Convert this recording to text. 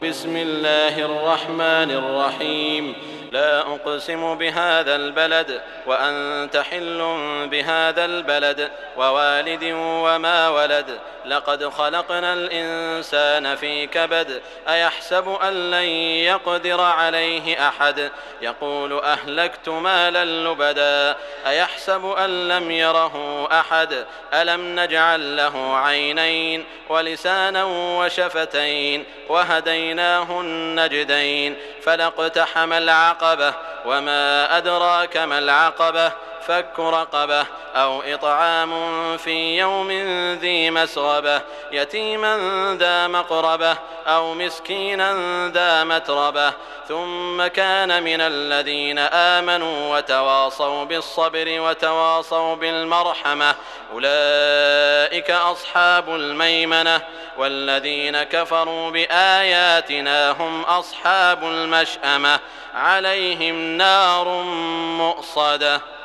بسم الله الرحمن الرحيم لا أقسم بهذا البلد وأنت حل بهذا البلد ووالد وما ولد لقد خلقنا الإنسان في كبد أيحسب أن لن يقدر عليه أحد يقول أهلكت مالا لبدا أيحسب أن لم يره أحد ألم نجعل له عينين ولسانا وشفتين وهديناه النجدين فلاقتحم العقبة وما أدراك ما العقبة فك رقبة أو إطعام في يوم ذي مسغبة يتيما ذا مقربة أو مسكينا ذا متربة ثم كان من الذين آمنوا وتواصوا بالصبر وتواصوا بالمرحمة أولئك أصحاب الميمنة والذين كفروا بآياتنا هم أصحاب المشأمة عليهم نار مؤصدة.